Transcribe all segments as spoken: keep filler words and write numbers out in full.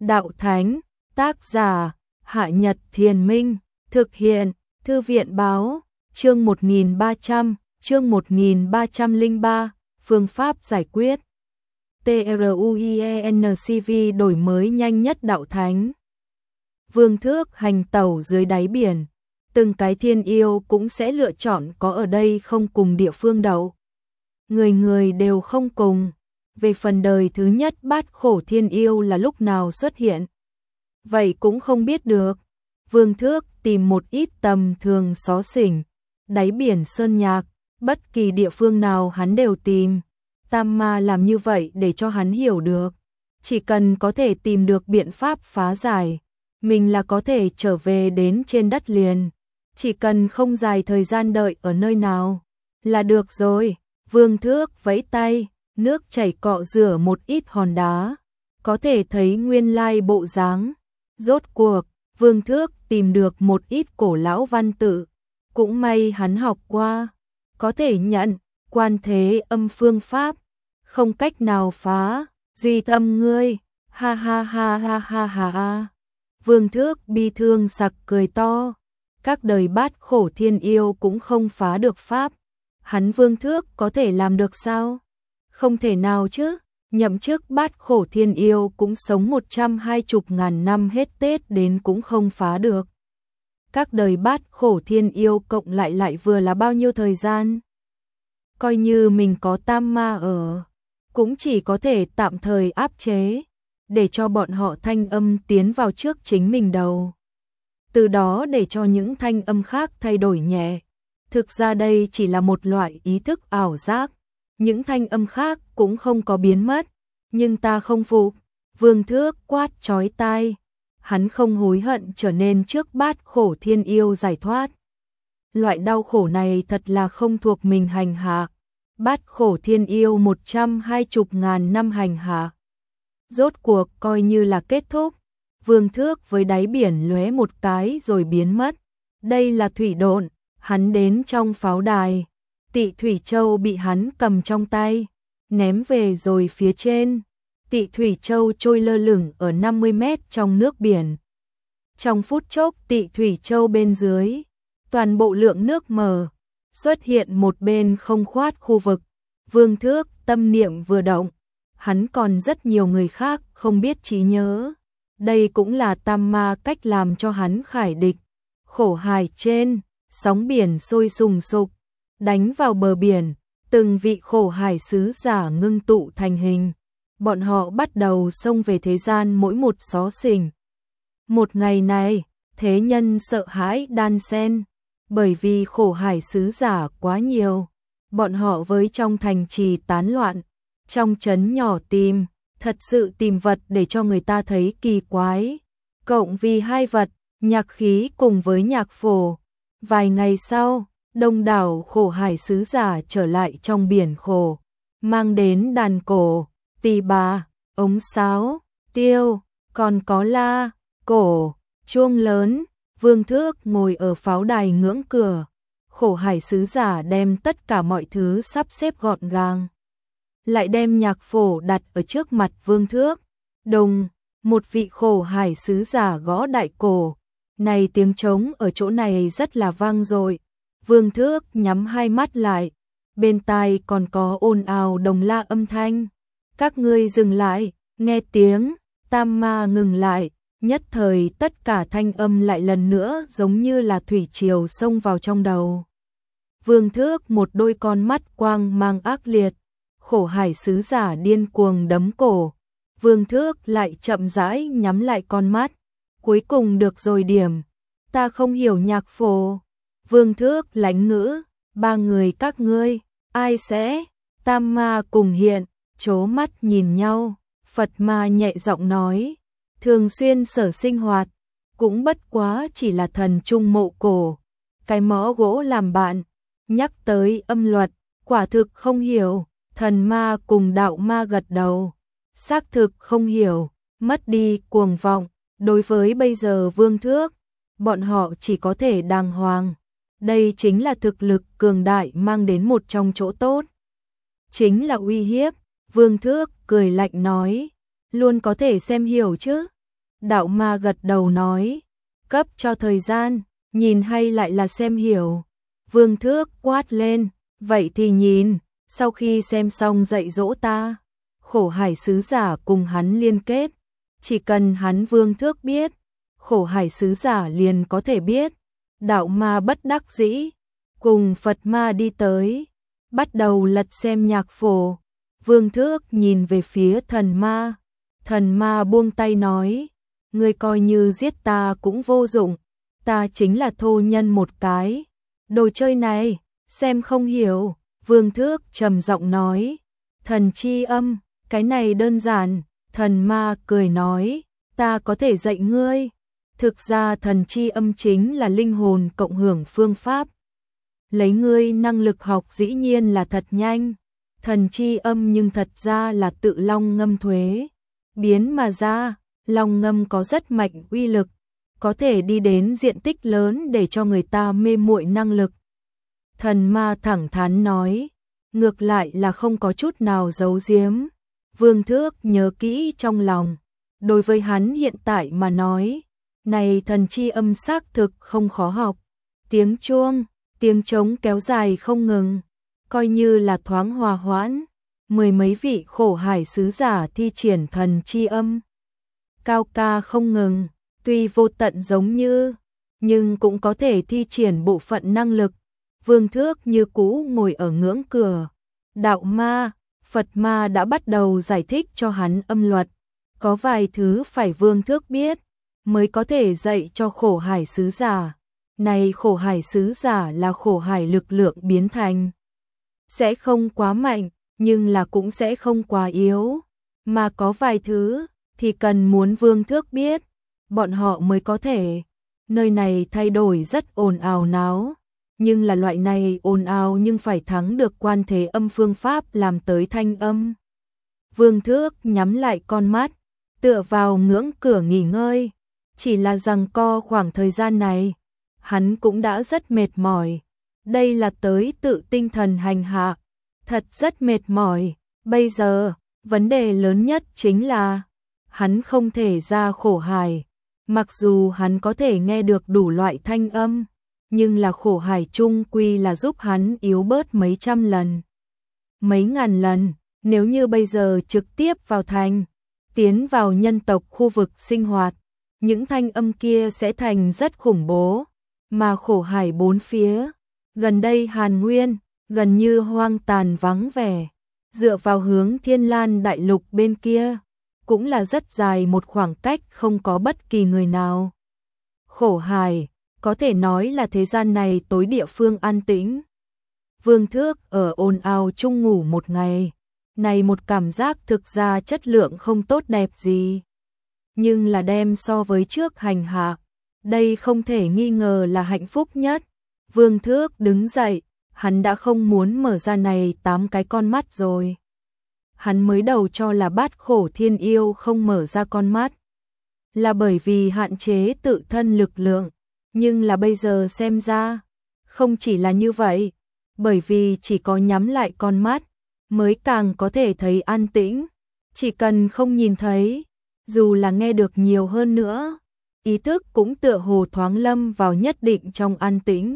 đạo thánh, tác giả, Hạ Nhật Thiền Minh, thực hiện, Thư viện báo, chương một nghìn ba trăm, chương một nghìn ba trăm lẻ ba, phương pháp giải quyết. TRUIENCV đổi mới nhanh nhất đạo thánh. Vương Thước hành tẩu dưới đáy biển, từng cái thiên yêu cũng sẽ lựa chọn có ở đây không cùng địa phương đậu. Người người đều không cùng. Về phần đời thứ nhất bát khổ thiên yêu là lúc nào xuất hiện, vậy cũng không biết được. Vương Thước tìm một ít tầm thường xó xỉnh, đáy biển sơn nhạc, bất kỳ địa phương nào hắn đều tìm. Tam ma làm như vậy để cho hắn hiểu được, chỉ cần có thể tìm được biện pháp phá giải, mình là có thể trở về đến trên đất liền. Chỉ cần không dài thời gian đợi ở nơi nào là được rồi. Vương Thước vẫy tay, nước chảy cọ rửa một ít hòn đá, có thể thấy nguyên lai bộ dáng. Rốt cuộc, Vương Thước tìm được một ít cổ lão văn tự, cũng may hắn học qua, có thể nhận, quan thế âm phương pháp, không cách nào phá, duy tâm ngươi, ha ha ha ha ha ha ha. Vương Thước bi thương sặc cười to, các đời bát khổ thiên yêu cũng không phá được pháp, hắn Vương Thước có thể làm được sao? Không thể nào chứ, nhậm chức bát khổ thiên yêu cũng sống một trăm hai mươi ngàn năm hết Tết đến cũng không phá được. Các đời bát khổ thiên yêu cộng lại lại vừa là bao nhiêu thời gian? Coi như mình có tam ma ở, cũng chỉ có thể tạm thời áp chế, để cho bọn họ thanh âm tiến vào trước chính mình đầu. Từ đó để cho những thanh âm khác thay đổi nhẹ. Thực ra đây chỉ là một loại ý thức ảo giác. Những thanh âm khác cũng không có biến mất, nhưng ta không phục. Vương Thước quát chói tai, hắn không hối hận trở nên trước bát khổ thiên yêu giải thoát. Loại đau khổ này thật là không thuộc mình hành hạ. Bát khổ thiên yêu một trăm hai mươi ngàn năm hành hạ, rốt cuộc coi như là kết thúc. Vương Thước với đáy biển lóe một cái rồi biến mất. Đây là thủy độn, hắn đến trong pháo đài. Tị Thủy Châu bị hắn cầm trong tay, ném về rồi phía trên. Tị Thủy Châu trôi lơ lửng ở năm mươi mét trong nước biển. Trong phút chốc Tị Thủy Châu bên dưới, toàn bộ lượng nước mờ, xuất hiện một bên không khoát khu vực. Vương Thước tâm niệm vừa động, hắn còn rất nhiều người khác không biết trí nhớ. Đây cũng là tam ma cách làm cho hắn khải địch. Khổ hải trên, sóng biển sôi sùng sục, đánh vào bờ biển, từng vị khổ hải sứ giả ngưng tụ thành hình. Bọn họ bắt đầu xông về thế gian mỗi một xó xỉnh. Một ngày này, thế nhân sợ hãi đan xen, bởi vì khổ hải sứ giả quá nhiều. Bọn họ với trong thành trì tán loạn, trong trấn nhỏ tìm, thật sự tìm vật để cho người ta thấy kỳ quái. Cộng vì hai vật, nhạc khí cùng với nhạc phổ. Vài ngày sau, đông đảo khổ hải sứ giả trở lại trong biển khổ, mang đến đàn cổ, tỳ bà, ống sáo, tiêu, còn có la, cổ, chuông lớn. Vương Thước ngồi ở pháo đài ngưỡng cửa, khổ hải sứ giả đem tất cả mọi thứ sắp xếp gọn gàng, lại đem nhạc phổ đặt ở trước mặt Vương Thước. Đùng, một vị khổ hải sứ giả gõ đại cổ, này tiếng trống ở chỗ này rất là vang dội. Vương Thước nhắm hai mắt lại, bên tai còn có ồn ào đồng la âm thanh. Các ngươi dừng lại, nghe tiếng. Tam ma ngừng lại, nhất thời tất cả thanh âm lại lần nữa giống như là thủy triều xông vào trong đầu. Vương Thước một đôi con mắt quang mang ác liệt, khổ hải sứ giả điên cuồng đấm cổ. Vương Thước lại chậm rãi nhắm lại con mắt. Cuối cùng được rồi điểm, ta không hiểu nhạc phổ. Vương Thước lãnh ngữ, ba người các ngươi, ai sẽ? Tam ma cùng hiện, chố mắt nhìn nhau. Phật ma nhẹ giọng nói, thường xuyên sở sinh hoạt, cũng bất quá chỉ là thần trung mộ cổ, cái mõ gỗ làm bạn. Nhắc tới âm luật, quả thực không hiểu. Thần ma cùng đạo ma gật đầu, xác thực không hiểu, mất đi cuồng vọng. Đối với bây giờ Vương Thước, bọn họ chỉ có thể đàng hoàng. Đây chính là thực lực cường đại mang đến một trong chỗ tốt, chính là uy hiếp. Vương Thước cười lạnh nói, luôn có thể xem hiểu chứ. Đạo ma gật đầu nói, cấp cho thời gian, nhìn hay lại là xem hiểu. Vương Thước quát lên, vậy thì nhìn, sau khi xem xong dạy dỗ ta. Khổ hải sứ giả cùng hắn liên kết, chỉ cần hắn Vương Thước biết, khổ hải sứ giả liền có thể biết. Đạo ma bất đắc dĩ, cùng Phật ma đi tới, bắt đầu lật xem nhạc phổ. Vương Thước nhìn về phía thần ma, thần ma buông tay nói, ngươi coi như giết ta cũng vô dụng, ta chính là thô nhân một cái. Đồ chơi này, xem không hiểu. Vương Thước trầm giọng nói, thần chi âm, cái này đơn giản. Thần ma cười nói, ta có thể dạy ngươi. Thực ra thần chi âm chính là linh hồn cộng hưởng phương pháp. Lấy ngươi năng lực học dĩ nhiên là thật nhanh. Thần chi âm nhưng thật ra là tự long ngâm thuế biến mà ra. Long ngâm có rất mạnh uy lực, có thể đi đến diện tích lớn để cho người ta mê muội năng lực. Thần ma thẳng thắn nói, ngược lại là không có chút nào giấu giếm. Vương Thước nhớ kỹ trong lòng, đối với hắn hiện tại mà nói, này thần chi âm xác thực không khó học. Tiếng chuông, tiếng trống kéo dài không ngừng, coi như là thoáng hòa hoãn. Mười mấy vị khổ hải sứ giả thi triển thần chi âm, cao ca không ngừng, tuy vô tận giống như, nhưng cũng có thể thi triển bộ phận năng lực. Vương Thước như cũ ngồi ở ngưỡng cửa. Đạo ma, Phật ma đã bắt đầu giải thích cho hắn âm luật. Có vài thứ phải Vương Thước biết, mới có thể dạy cho khổ hải sứ giả. Này khổ hải sứ giả là khổ hải lực lượng biến thành. Sẽ không quá mạnh, nhưng là cũng sẽ không quá yếu. Mà có vài thứ, thì cần muốn Vương Thước biết, bọn họ mới có thể. Nơi này thay đổi rất ồn ào náo, nhưng là loại này ồn ào nhưng phải thắng được quan thế âm phương pháp làm tới thanh âm. Vương Thước nhắm lại con mắt, tựa vào ngưỡng cửa nghỉ ngơi. Chỉ là giằng co khoảng thời gian này, hắn cũng đã rất mệt mỏi. Đây là tới tự tinh thần hành hạ, thật rất mệt mỏi. Bây giờ, vấn đề lớn nhất chính là hắn không thể ra khổ hải. Mặc dù hắn có thể nghe được đủ loại thanh âm, nhưng là khổ hải chung quy là giúp hắn yếu bớt mấy trăm lần, mấy ngàn lần. Nếu như bây giờ trực tiếp vào thành, tiến vào nhân tộc khu vực sinh hoạt, những thanh âm kia sẽ thành rất khủng bố. Mà khổ hải bốn phía, gần đây Hàn Nguyên, gần như hoang tàn vắng vẻ. Dựa vào hướng Thiên Lan đại lục bên kia, cũng là rất dài một khoảng cách không có bất kỳ người nào. Khổ hải, có thể nói là thế gian này tối địa phương an tĩnh. Vương Thước ở ồn ào chung ngủ một ngày, này một cảm giác thực ra chất lượng không tốt đẹp gì. Nhưng là đem so với trước hành hạ, đây không thể nghi ngờ là hạnh phúc nhất. Vương Thước đứng dậy, hắn đã không muốn mở ra này tám cái con mắt rồi. Hắn mới đầu cho là Bát Khổ Thiên Yêu không mở ra con mắt là bởi vì hạn chế tự thân lực lượng, nhưng là bây giờ xem ra, không chỉ là như vậy, bởi vì chỉ có nhắm lại con mắt mới càng có thể thấy an tĩnh. Chỉ cần không nhìn thấy, dù là nghe được nhiều hơn nữa, ý thức cũng tựa hồ thoáng lâm vào nhất định trong an tĩnh,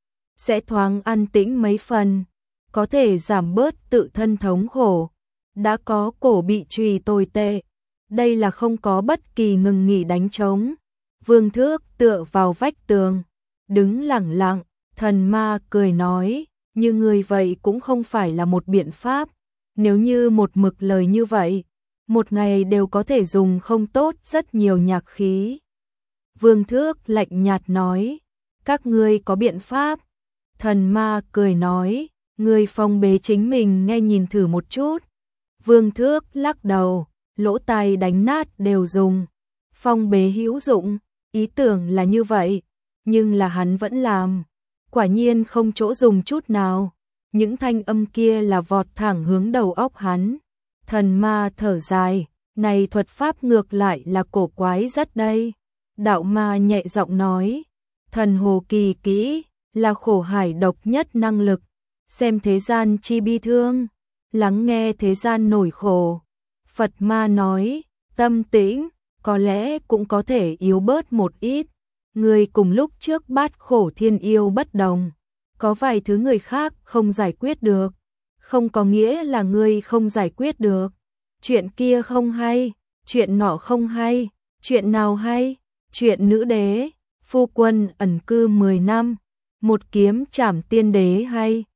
sẽ thoáng an tĩnh mấy phần, có thể giảm bớt tự thân thống khổ. Đã có cổ bị trùy tồi tệ, đây là không có bất kỳ ngừng nghỉ đánh trống. Vương Thước tựa vào vách tường, đứng lặng lặng. Thần ma cười nói, như người vậy cũng không phải là một biện pháp. Nếu như một mực lời như vậy, một ngày đều có thể dùng không tốt rất nhiều nhạc khí. Vương Thước lạnh nhạt nói, các ngươi có biện pháp. Thần ma cười nói, ngươi phong bế chính mình nghe nhìn thử một chút. Vương Thước lắc đầu, lỗ tai đánh nát đều dùng. Phong bế hữu dụng, ý tưởng là như vậy, nhưng là hắn vẫn làm. Quả nhiên không chỗ dùng chút nào. Những thanh âm kia là vọt thẳng hướng đầu óc hắn. Thần ma thở dài, này thuật pháp ngược lại là cổ quái rất đây. Đạo ma nhẹ giọng nói, thần hồ kỳ kỹ là khổ hải độc nhất năng lực. Xem thế gian chi bi thương, lắng nghe thế gian nổi khổ. Phật ma nói, tâm tĩnh, có lẽ cũng có thể yếu bớt một ít. Người cùng lúc trước bát khổ thiên yêu bất đồng, có vài thứ người khác không giải quyết được, không có nghĩa là ngươi không giải quyết được. Chuyện kia không hay, chuyện nọ không hay, chuyện nào hay? Chuyện nữ đế, phu quân ẩn cư mười năm, một kiếm trảm tiên đế hay,